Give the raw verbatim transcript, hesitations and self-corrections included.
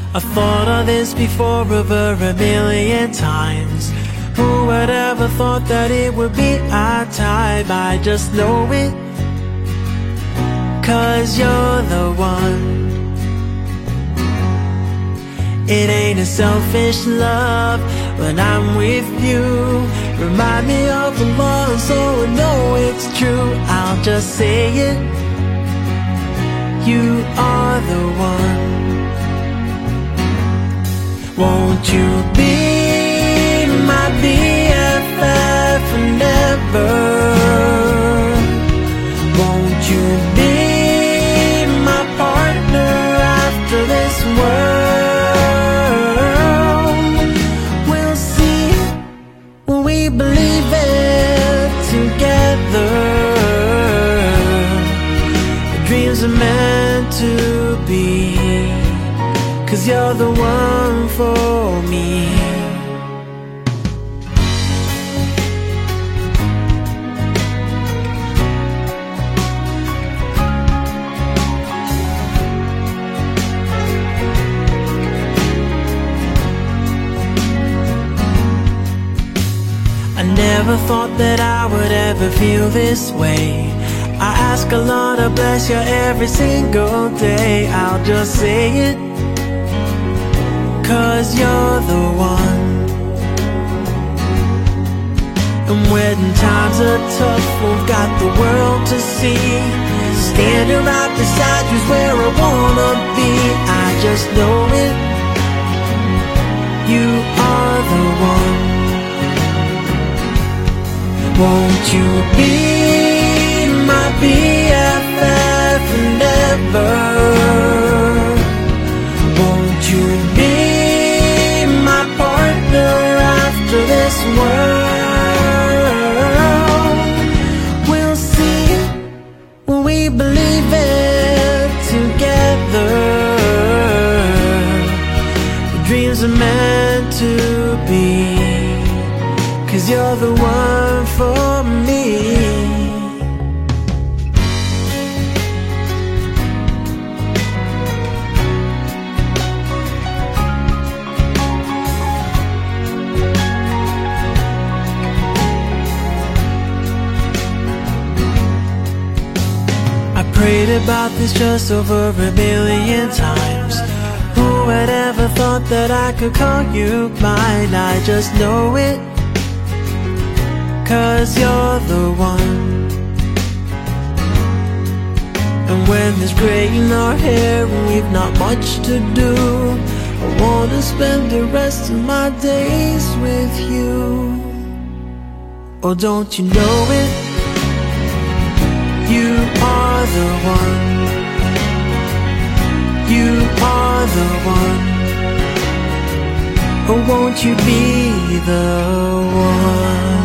I thought of this before over a million times. Who would ever thought that it would be our time? I just know it, 'cause you're the one. It ain't a selfish love when I'm with you. Remind me of the law so I know it's true. I'll just say it, you are the one. Won't you be my B F F forever? Won't you be my partner after this world? We'll see when we believe it together. The dreams are meant to be, 'cause you're the one for me. I never thought that I would ever feel this way. I ask Allah to bless you every single day. I'll just say it, 'cause you're the one. And when times are tough, we've got the world to see. Standing right beside you's where I wanna be. I just know it, you are the one. Won't you be my B F F forever? Won't you be my partner after this world? We'll see when we believe it together. The dreams are meant to be, 'cause you're the one for me. Prayed about this just over a million times. Who would ever thought that I could call you mine? I just know it, 'cause you're the one. And when there's gray in our hair and we've not much to do, I wanna spend the rest of my days with you. Oh, don't you know it? You are the one. You are the one. Oh, won't you be the one?